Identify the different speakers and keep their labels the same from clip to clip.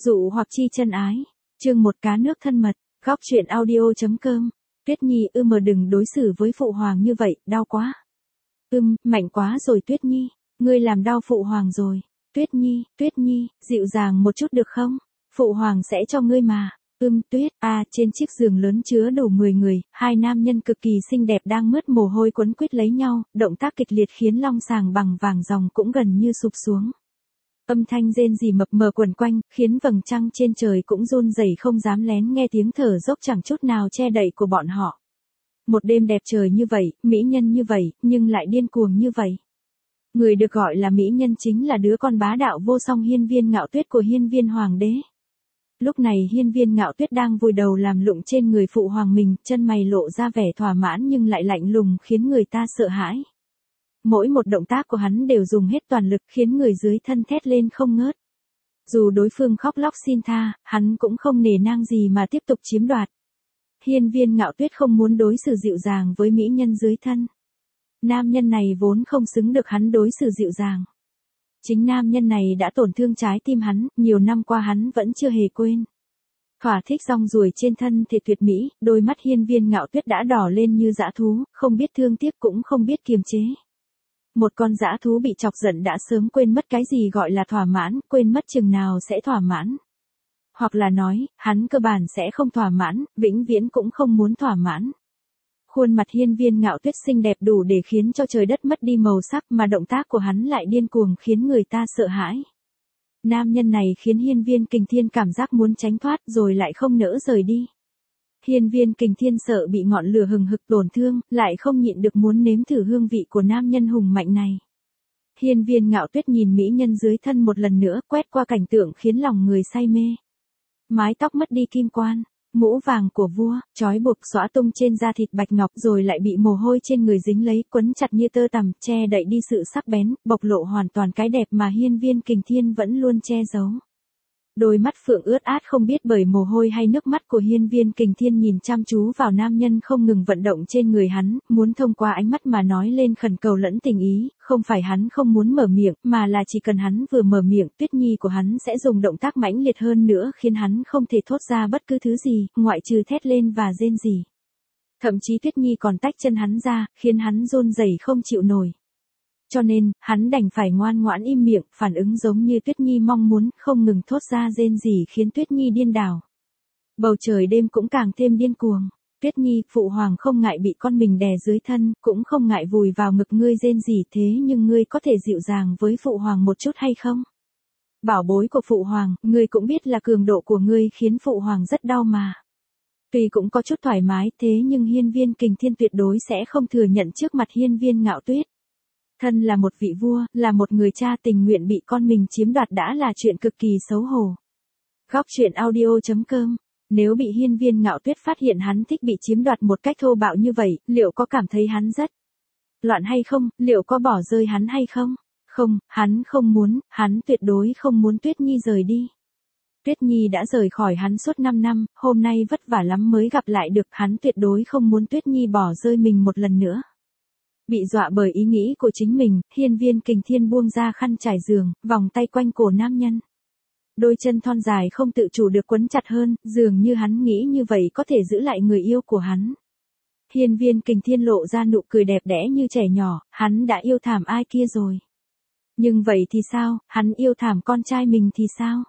Speaker 1: Dụ hoặc chi chân ái. Chương 1 cá nước thân mật. Góc truyện audio.com. Tuyết Nhi mà đừng đối xử với phụ hoàng như vậy, đau quá. Mạnh quá rồi Tuyết Nhi, ngươi làm đau phụ hoàng rồi. Tuyết Nhi, dịu dàng một chút được không? Phụ hoàng sẽ cho ngươi mà. Tuyết, trên chiếc giường lớn chứa đủ 10 người, hai nam nhân cực kỳ xinh đẹp đang mướt mồ hôi quấn quýt lấy nhau, động tác kịch liệt khiến long sàng bằng vàng ròng cũng gần như sụp xuống. Âm thanh rên rỉ mập mờ quẩn quanh, khiến vầng trăng trên trời cũng run rẩy không dám lén nghe tiếng thở dốc chẳng chút nào che đậy của bọn họ. Một đêm đẹp trời như vậy, mỹ nhân như vậy, nhưng lại điên cuồng như vậy. Người được gọi là mỹ nhân chính là đứa con bá đạo vô song Hiên Viên Ngạo Tuyết của Hiên Viên Hoàng đế. Lúc này Hiên Viên Ngạo Tuyết đang vùi đầu làm lụng trên người phụ hoàng mình, chân mày lộ ra vẻ thỏa mãn nhưng lại lạnh lùng khiến người ta sợ hãi. Mỗi một động tác của hắn đều dùng hết toàn lực khiến người dưới thân thét lên không ngớt. Dù đối phương khóc lóc xin tha, hắn cũng không nề nang gì mà tiếp tục chiếm đoạt. Hiên Viên Ngạo Tuyết không muốn đối xử dịu dàng với mỹ nhân dưới thân. Nam nhân này vốn không xứng được hắn đối xử dịu dàng. Chính nam nhân này đã tổn thương trái tim hắn, nhiều năm qua hắn vẫn chưa hề quên. Thỏa thích rong ruổi trên thân thể tuyệt mỹ, đôi mắt Hiên Viên Ngạo Tuyết đã đỏ lên như dã thú, không biết thương tiếc cũng không biết kiềm chế. Một con dã thú bị chọc giận đã sớm quên mất cái gì gọi là thỏa mãn, quên mất chừng nào sẽ thỏa mãn. Hoặc là nói, hắn cơ bản sẽ không thỏa mãn, vĩnh viễn cũng không muốn thỏa mãn. Khuôn mặt Hiên Viên Ngạo Tuyết xinh đẹp đủ để khiến cho trời đất mất đi màu sắc mà động tác của hắn lại điên cuồng khiến người ta sợ hãi. Nam nhân này khiến Hiên Viên Kình Thiên cảm giác muốn tránh thoát rồi lại không nỡ rời đi. Hiên Viên Kình Thiên sợ bị ngọn lửa hừng hực tổn thương, lại không nhịn được muốn nếm thử hương vị của nam nhân hùng mạnh này. Hiên Viên Ngạo Tuyết nhìn mỹ nhân dưới thân một lần nữa, quét qua cảnh tượng khiến lòng người say mê. Mái tóc mất đi kim quan, mũ vàng của vua, trói buộc xõa tung trên da thịt bạch ngọc rồi lại bị mồ hôi trên người dính lấy, quấn chặt như tơ tằm, che đậy đi sự sắc bén, bộc lộ hoàn toàn cái đẹp mà Hiên Viên Kình Thiên vẫn luôn che giấu. Đôi mắt phượng ướt át không biết bởi mồ hôi hay nước mắt của Hiên Viên Kình Thiên nhìn chăm chú vào nam nhân không ngừng vận động trên người hắn, muốn thông qua ánh mắt mà nói lên khẩn cầu lẫn tình ý, không phải hắn không muốn mở miệng, mà là chỉ cần hắn vừa mở miệng, Tuyết Nhi của hắn sẽ dùng động tác mãnh liệt hơn nữa khiến hắn không thể thốt ra bất cứ thứ gì, ngoại trừ thét lên và rên rỉ. Thậm chí Tuyết Nhi còn tách chân hắn ra, khiến hắn run rẩy không chịu nổi. Cho nên, hắn đành phải ngoan ngoãn im miệng, phản ứng giống như Tuyết Nhi mong muốn, không ngừng thốt ra rên rỉ khiến Tuyết Nhi điên đảo. Bầu trời đêm cũng càng thêm điên cuồng. Tuyết Nhi, phụ hoàng không ngại bị con mình đè dưới thân, cũng không ngại vùi vào ngực ngươi rên rỉ thế nhưng ngươi có thể dịu dàng với phụ hoàng một chút hay không? Bảo bối của phụ hoàng, ngươi cũng biết là cường độ của ngươi khiến phụ hoàng rất đau mà. Tuy cũng có chút thoải mái thế nhưng Hiên Viên Kình Thiên tuyệt đối sẽ không thừa nhận trước mặt Hiên Viên Ngạo Tuyết. Thân là một vị vua, là một người cha tình nguyện bị con mình chiếm đoạt đã là chuyện cực kỳ xấu hổ. Góc truyện audio.com. Nếu bị Hiên Viên Ngạo Tuyết phát hiện hắn thích bị chiếm đoạt một cách thô bạo như vậy, liệu có cảm thấy hắn rất loạn hay không, liệu có bỏ rơi hắn hay không? Không, hắn không muốn, hắn tuyệt đối không muốn Tuyết Nhi rời đi. Tuyết Nhi đã rời khỏi hắn suốt 5 năm, hôm nay vất vả lắm mới gặp lại được, hắn tuyệt đối không muốn Tuyết Nhi bỏ rơi mình một lần nữa. Bị dọa bởi ý nghĩ của chính mình, Hiên Viên Kình Thiên buông ra khăn trải giường, vòng tay quanh cổ nam nhân. Đôi chân thon dài không tự chủ được quấn chặt hơn, dường như hắn nghĩ như vậy có thể giữ lại người yêu của hắn. Hiên Viên Kình Thiên lộ ra nụ cười đẹp đẽ như trẻ nhỏ, hắn đã yêu thảm ai kia rồi. Nhưng vậy thì sao, hắn yêu thảm con trai mình thì sao?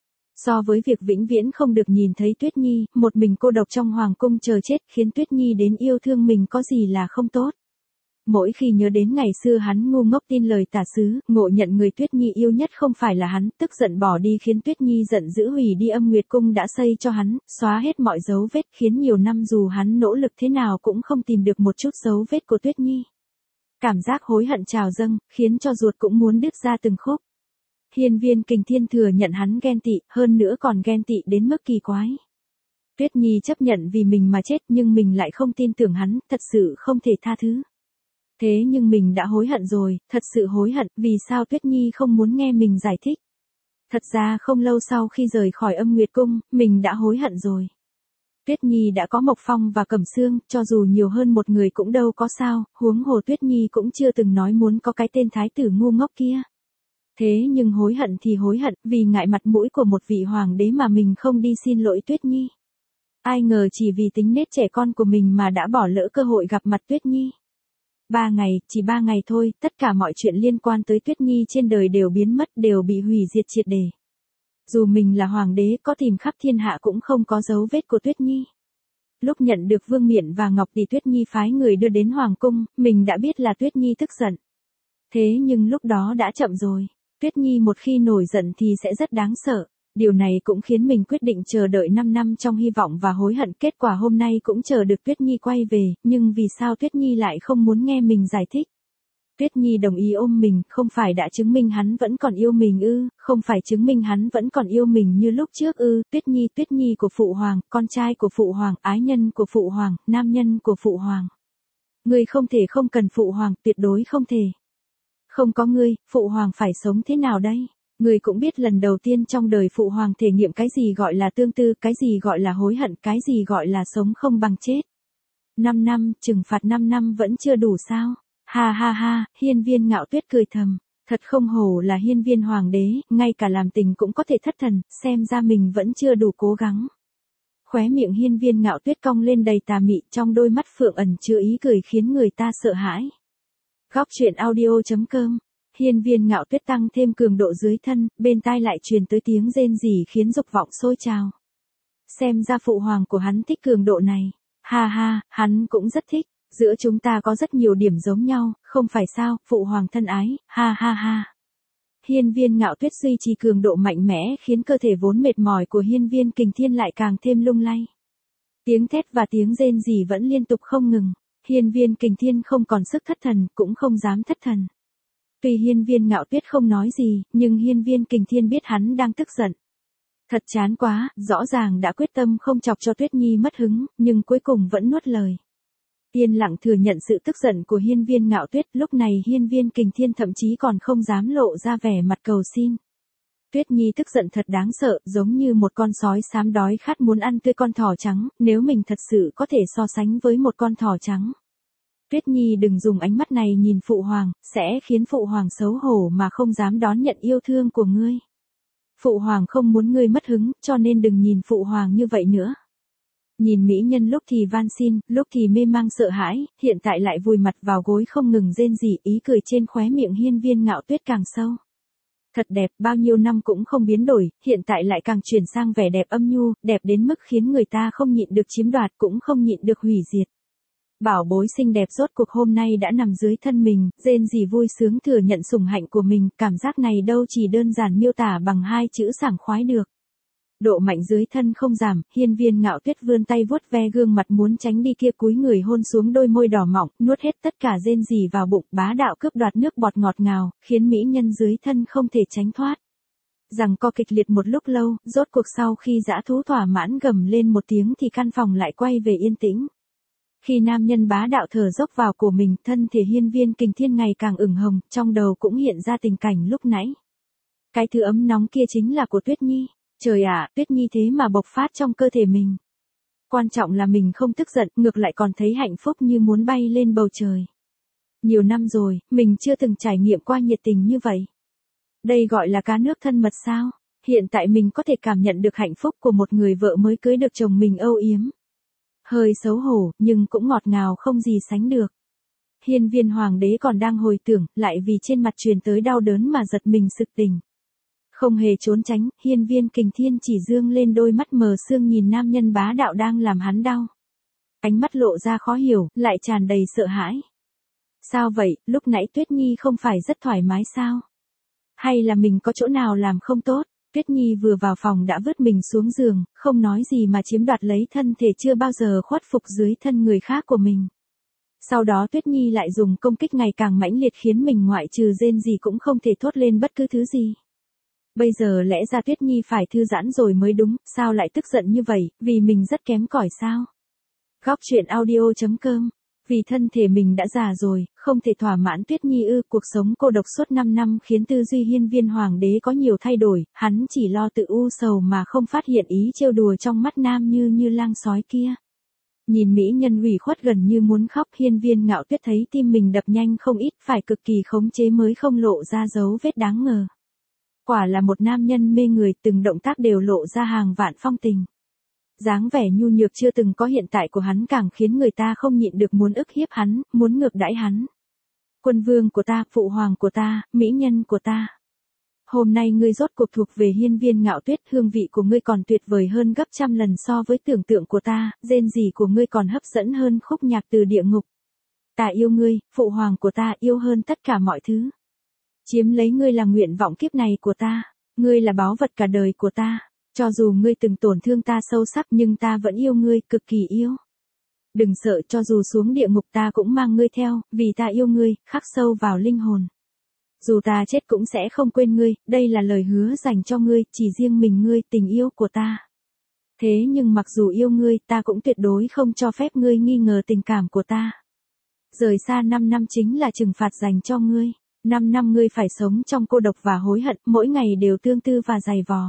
Speaker 1: So với việc vĩnh viễn không được nhìn thấy Tuyết Nhi, một mình cô độc trong hoàng cung chờ chết khiến Tuyết Nhi đến yêu thương mình có gì là không tốt. Mỗi khi nhớ đến ngày xưa hắn ngu ngốc tin lời tà sứ, ngộ nhận người Tuyết Nhi yêu nhất không phải là hắn, tức giận bỏ đi khiến Tuyết Nhi giận dữ hủy đi Âm Nguyệt Cung đã xây cho hắn, xóa hết mọi dấu vết khiến nhiều năm dù hắn nỗ lực thế nào cũng không tìm được một chút dấu vết của Tuyết Nhi. Cảm giác hối hận trào dâng, khiến cho ruột cũng muốn đứt ra từng khúc. Hiên Viên Kình Thiên thừa nhận hắn ghen tị, hơn nữa còn ghen tị đến mức kỳ quái. Tuyết Nhi chấp nhận vì mình mà chết nhưng mình lại không tin tưởng hắn, thật sự không thể tha thứ. Thế nhưng mình đã hối hận rồi, thật sự hối hận, vì sao Tuyết Nhi không muốn nghe mình giải thích. Thật ra không lâu sau khi rời khỏi Âm Nguyệt Cung, mình đã hối hận rồi. Tuyết Nhi đã có Mộc Phong và Cẩm Sương, cho dù nhiều hơn một người cũng đâu có sao, huống hồ Tuyết Nhi cũng chưa từng nói muốn có cái tên thái tử ngu ngốc kia. Thế nhưng hối hận thì hối hận, vì ngại mặt mũi của một vị hoàng đế mà mình không đi xin lỗi Tuyết Nhi. Ai ngờ chỉ vì tính nết trẻ con của mình mà đã bỏ lỡ cơ hội gặp mặt Tuyết Nhi. 3 ngày, chỉ 3 ngày thôi, tất cả mọi chuyện liên quan tới Tuyết Nhi trên đời đều biến mất, đều bị hủy diệt triệt để. Dù mình là hoàng đế có tìm khắp thiên hạ cũng không có dấu vết của Tuyết Nhi. Lúc nhận được vương miện và ngọc tỷ Tuyết Nhi phái người đưa đến hoàng cung, mình đã biết là Tuyết Nhi tức giận. Thế nhưng lúc đó đã chậm rồi. Tuyết Nhi một khi nổi giận thì sẽ rất đáng sợ. Điều này cũng khiến mình quyết định chờ đợi 5 năm trong hy vọng và hối hận. Kết quả hôm nay cũng chờ được Tuyết Nhi quay về, nhưng vì sao Tuyết Nhi lại không muốn nghe mình giải thích? Tuyết Nhi đồng ý ôm mình, không phải đã chứng minh hắn vẫn còn yêu mình ư, không phải chứng minh hắn vẫn còn yêu mình như lúc trước ư, Tuyết Nhi của Phụ Hoàng, con trai của Phụ Hoàng, ái nhân của Phụ Hoàng, nam nhân của Phụ Hoàng. Ngươi không thể không cần Phụ Hoàng, tuyệt đối không thể. Không có ngươi, Phụ Hoàng phải sống thế nào đây? Ngươi cũng biết lần đầu tiên trong đời Phụ Hoàng thể nghiệm cái gì gọi là tương tư, cái gì gọi là hối hận, cái gì gọi là sống không bằng chết. 5 năm, trừng phạt 5 năm vẫn chưa đủ sao? Ha ha ha, Hiên Viên Ngạo Tuyết cười thầm. Thật không hổ là hiên viên hoàng đế, ngay cả làm tình cũng có thể thất thần, xem ra mình vẫn chưa đủ cố gắng. Khóe miệng Hiên Viên Ngạo Tuyết cong lên đầy tà mị, trong đôi mắt phượng ẩn chứa ý cười khiến người ta sợ hãi. Góc truyện audio.com. Hiên Viên Ngạo Tuyết tăng thêm cường độ dưới thân, bên tai lại truyền tới tiếng rên rỉ khiến dục vọng sôi trào. Xem ra Phụ Hoàng của hắn thích cường độ này. Ha ha, hắn cũng rất thích. Giữa chúng ta có rất nhiều điểm giống nhau, không phải sao, Phụ Hoàng thân ái, ha ha ha. Hiên Viên Ngạo Tuyết duy trì cường độ mạnh mẽ khiến cơ thể vốn mệt mỏi của Hiên Viên Kình Thiên lại càng thêm lung lay. Tiếng thét và tiếng rên rỉ vẫn liên tục không ngừng. Hiên Viên Kình Thiên không còn sức thất thần, cũng không dám thất thần. Tuy Hiên Viên Ngạo Tuyết không nói gì, nhưng Hiên Viên Kình Thiên biết hắn đang tức giận. Thật chán quá, rõ ràng đã quyết tâm không chọc cho Tuyết Nhi mất hứng, nhưng cuối cùng vẫn nuốt lời. Yên lặng thừa nhận sự tức giận của Hiên Viên Ngạo Tuyết, lúc này Hiên Viên Kình Thiên thậm chí còn không dám lộ ra vẻ mặt cầu xin. Tuyết Nhi tức giận thật đáng sợ, giống như một con sói xám đói khát muốn ăn tươi con thỏ trắng, nếu mình thật sự có thể so sánh với một con thỏ trắng. Tuyết Nhi đừng dùng ánh mắt này nhìn Phụ Hoàng, sẽ khiến Phụ Hoàng xấu hổ mà không dám đón nhận yêu thương của ngươi. Phụ Hoàng không muốn ngươi mất hứng, cho nên đừng nhìn Phụ Hoàng như vậy nữa. Nhìn mỹ nhân lúc thì van xin, lúc thì mê mang sợ hãi, hiện tại lại vùi mặt vào gối không ngừng rên rỉ, ý cười trên khóe miệng Hiên Viên Ngạo Tuyết càng sâu. Thật đẹp, bao nhiêu năm cũng không biến đổi, hiện tại lại càng chuyển sang vẻ đẹp âm nhu, đẹp đến mức khiến người ta không nhịn được chiếm đoạt cũng không nhịn được hủy diệt. Bảo bối xinh đẹp rốt cuộc hôm nay đã nằm dưới thân mình, rên rỉ vui sướng thừa nhận sủng hạnh của mình, cảm giác này đâu chỉ đơn giản miêu tả bằng 2 chữ sảng khoái được. Độ mạnh dưới thân không giảm, Hiên Viên Ngạo Tuyết vươn tay vuốt ve gương mặt muốn tránh đi kia, cúi người hôn xuống đôi môi đỏ mọng, nuốt hết tất cả rên rỉ vào bụng, bá đạo cướp đoạt nước bọt ngọt ngào, khiến mỹ nhân dưới thân không thể tránh thoát. Giằng co kịch liệt một lúc lâu, rốt cuộc sau khi dã thú thỏa mãn gầm lên một tiếng thì căn phòng lại quay về yên tĩnh. Khi nam nhân bá đạo thở dốc vào cổ mình, thân thể Hiên Viên Kình Thiên ngày càng ửng hồng, trong đầu cũng hiện ra tình cảnh lúc nãy. Cái thứ ấm nóng kia chính là của Tuyết Nhi. Trời ạ, Tuyết Nhi thế mà bộc phát trong cơ thể mình. Quan trọng là mình không tức giận, ngược lại còn thấy hạnh phúc như muốn bay lên bầu trời. Nhiều năm rồi, mình chưa từng trải nghiệm qua nhiệt tình như vậy. Đây gọi là cá nước thân mật sao? Hiện tại mình có thể cảm nhận được hạnh phúc của một người vợ mới cưới được chồng mình âu yếm. Hơi xấu hổ, nhưng cũng ngọt ngào không gì sánh được. Hiên Viên Hoàng đế còn đang hồi tưởng, lại vì trên mặt truyền tới đau đớn mà giật mình sực tỉnh. Không hề trốn tránh, Hiên Viên Kình Thiên chỉ dương lên đôi mắt mờ sương nhìn nam nhân bá đạo đang làm hắn đau. Ánh mắt lộ ra khó hiểu, lại tràn đầy sợ hãi. Sao vậy, lúc nãy Tuyết Nhi không phải rất thoải mái sao? Hay là mình có chỗ nào làm không tốt? Tuyết Nhi vừa vào phòng đã vứt mình xuống giường, không nói gì mà chiếm đoạt lấy thân thể chưa bao giờ khuất phục dưới thân người khác của mình. Sau đó Tuyết Nhi lại dùng công kích ngày càng mãnh liệt khiến mình ngoại trừ rên gì cũng không thể thốt lên bất cứ thứ gì. Bây giờ lẽ ra Tuyết Nhi phải thư giãn rồi mới đúng, sao lại tức giận như vậy, vì mình rất kém cỏi sao? Góc truyện audio.com. Vì thân thể mình đã già rồi, không thể thỏa mãn Tuyết Nhi ư, cuộc sống cô độc suốt 5 năm khiến tư duy Hiên Viên Hoàng đế có nhiều thay đổi, hắn chỉ lo tự u sầu mà không phát hiện ý trêu đùa trong mắt nam như lang sói kia. Nhìn mỹ nhân ủy khuất gần như muốn khóc, Hiên Viên Ngạo Tuyết thấy tim mình đập nhanh không ít, phải cực kỳ khống chế mới không lộ ra dấu vết đáng ngờ. Quả là một nam nhân mê người, từng động tác đều lộ ra hàng vạn phong tình. Dáng vẻ nhu nhược chưa từng có hiện tại của hắn càng khiến người ta không nhịn được muốn ức hiếp hắn, muốn ngược đãi hắn. Quân vương của ta, phụ hoàng của ta, mỹ nhân của ta. Hôm nay ngươi rốt cuộc thuộc về Hiên Viên Ngạo Tuyết, hương vị của ngươi còn tuyệt vời hơn gấp trăm lần so với tưởng tượng của ta, rên rỉ của ngươi còn hấp dẫn hơn khúc nhạc từ địa ngục. Ta yêu ngươi, phụ hoàng của ta, yêu hơn tất cả mọi thứ. Chiếm lấy ngươi là nguyện vọng kiếp này của ta, ngươi là báu vật cả đời của ta, cho dù ngươi từng tổn thương ta sâu sắc nhưng ta vẫn yêu ngươi, cực kỳ yêu. Đừng sợ, cho dù xuống địa ngục ta cũng mang ngươi theo, vì ta yêu ngươi, khắc sâu vào linh hồn. Dù ta chết cũng sẽ không quên ngươi, đây là lời hứa dành cho ngươi, chỉ riêng mình ngươi, tình yêu của ta. Thế nhưng mặc dù yêu ngươi, ta cũng tuyệt đối không cho phép ngươi nghi ngờ tình cảm của ta. Rời xa 5 năm chính là trừng phạt dành cho ngươi. 5 năm ngươi phải sống trong cô độc và hối hận, mỗi ngày đều tương tư và dày vò.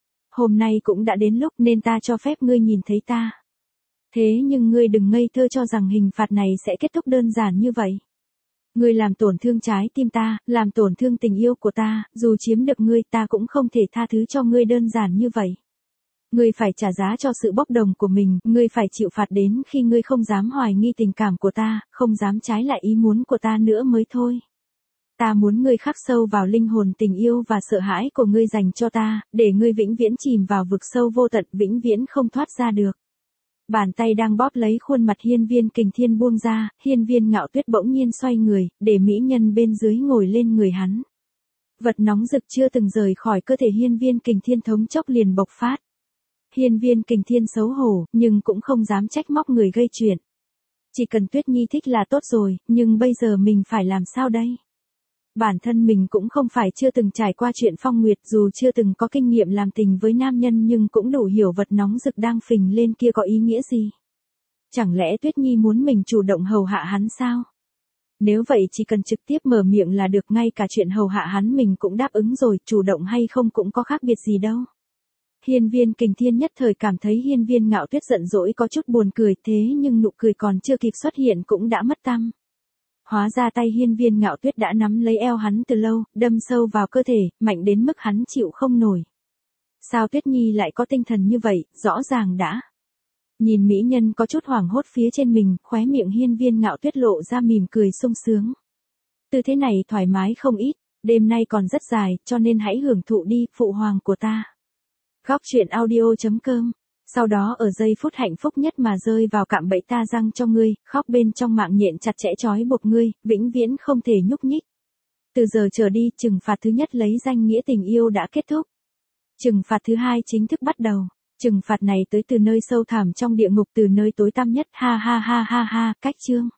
Speaker 1: Hôm nay cũng đã đến lúc nên ta cho phép ngươi nhìn thấy ta. Thế nhưng ngươi đừng ngây thơ cho rằng hình phạt này sẽ kết thúc đơn giản như vậy. Ngươi làm tổn thương trái tim ta, làm tổn thương tình yêu của ta, dù chiếm được ngươi ta cũng không thể tha thứ cho ngươi đơn giản như vậy. Ngươi phải trả giá cho sự bốc đồng của mình, ngươi phải chịu phạt đến khi ngươi không dám hoài nghi tình cảm của ta, không dám trái lại ý muốn của ta nữa mới thôi. Ta muốn ngươi khắc sâu vào linh hồn tình yêu và sợ hãi của ngươi dành cho ta, để ngươi vĩnh viễn chìm vào vực sâu vô tận, vĩnh viễn không thoát ra được. Bàn tay đang bóp lấy khuôn mặt Hiên Viên Kình Thiên buông ra, Hiên Viên Ngạo Tuyết bỗng nhiên xoay người, để mỹ nhân bên dưới ngồi lên người hắn. Vật nóng rực chưa từng rời khỏi cơ thể Hiên Viên Kình Thiên thống chốc liền bộc phát. Hiên Viên Kình Thiên xấu hổ, nhưng cũng không dám trách móc người gây chuyện. Chỉ cần Tuyết Nhi thích là tốt rồi, nhưng bây giờ mình phải làm sao đây? Bản thân mình cũng không phải chưa từng trải qua chuyện phong nguyệt, dù chưa từng có kinh nghiệm làm tình với nam nhân nhưng cũng đủ hiểu vật nóng rực đang phình lên kia có ý nghĩa gì. Chẳng lẽ Tuyết Nhi muốn mình chủ động hầu hạ hắn sao? Nếu vậy chỉ cần trực tiếp mở miệng là được, ngay cả chuyện hầu hạ hắn mình cũng đáp ứng rồi, chủ động hay không cũng có khác biệt gì đâu. Hiên Viên Kình Thiên nhất thời cảm thấy Hiên Viên Ngạo Tuyết giận dỗi có chút buồn cười, thế nhưng nụ cười còn chưa kịp xuất hiện cũng đã mất tăm. Hóa ra tay Hiên Viên Ngạo Tuyết đã nắm lấy eo hắn từ lâu, đâm sâu vào cơ thể, mạnh đến mức hắn chịu không nổi. Sao Tuyết Nhi lại có tinh thần như vậy, rõ ràng đã. Nhìn mỹ nhân có chút hoảng hốt phía trên mình, khóe miệng Hiên Viên Ngạo Tuyết lộ ra mỉm cười sung sướng. Tư thế này thoải mái không ít, đêm nay còn rất dài, cho nên hãy hưởng thụ đi, phụ hoàng của ta. Góc truyện audio.com. Sau đó ở giây phút hạnh phúc nhất mà rơi vào cạm bẫy ta răng cho ngươi, khóc bên trong mạng nhện chặt chẽ trói buộc ngươi, vĩnh viễn không thể nhúc nhích. Từ giờ trở đi, trừng phạt thứ nhất lấy danh nghĩa tình yêu đã kết thúc. Trừng phạt thứ hai chính thức bắt đầu. Trừng phạt này tới từ nơi sâu thẳm trong địa ngục, từ nơi tối tăm nhất, ha ha ha ha ha, cách chương.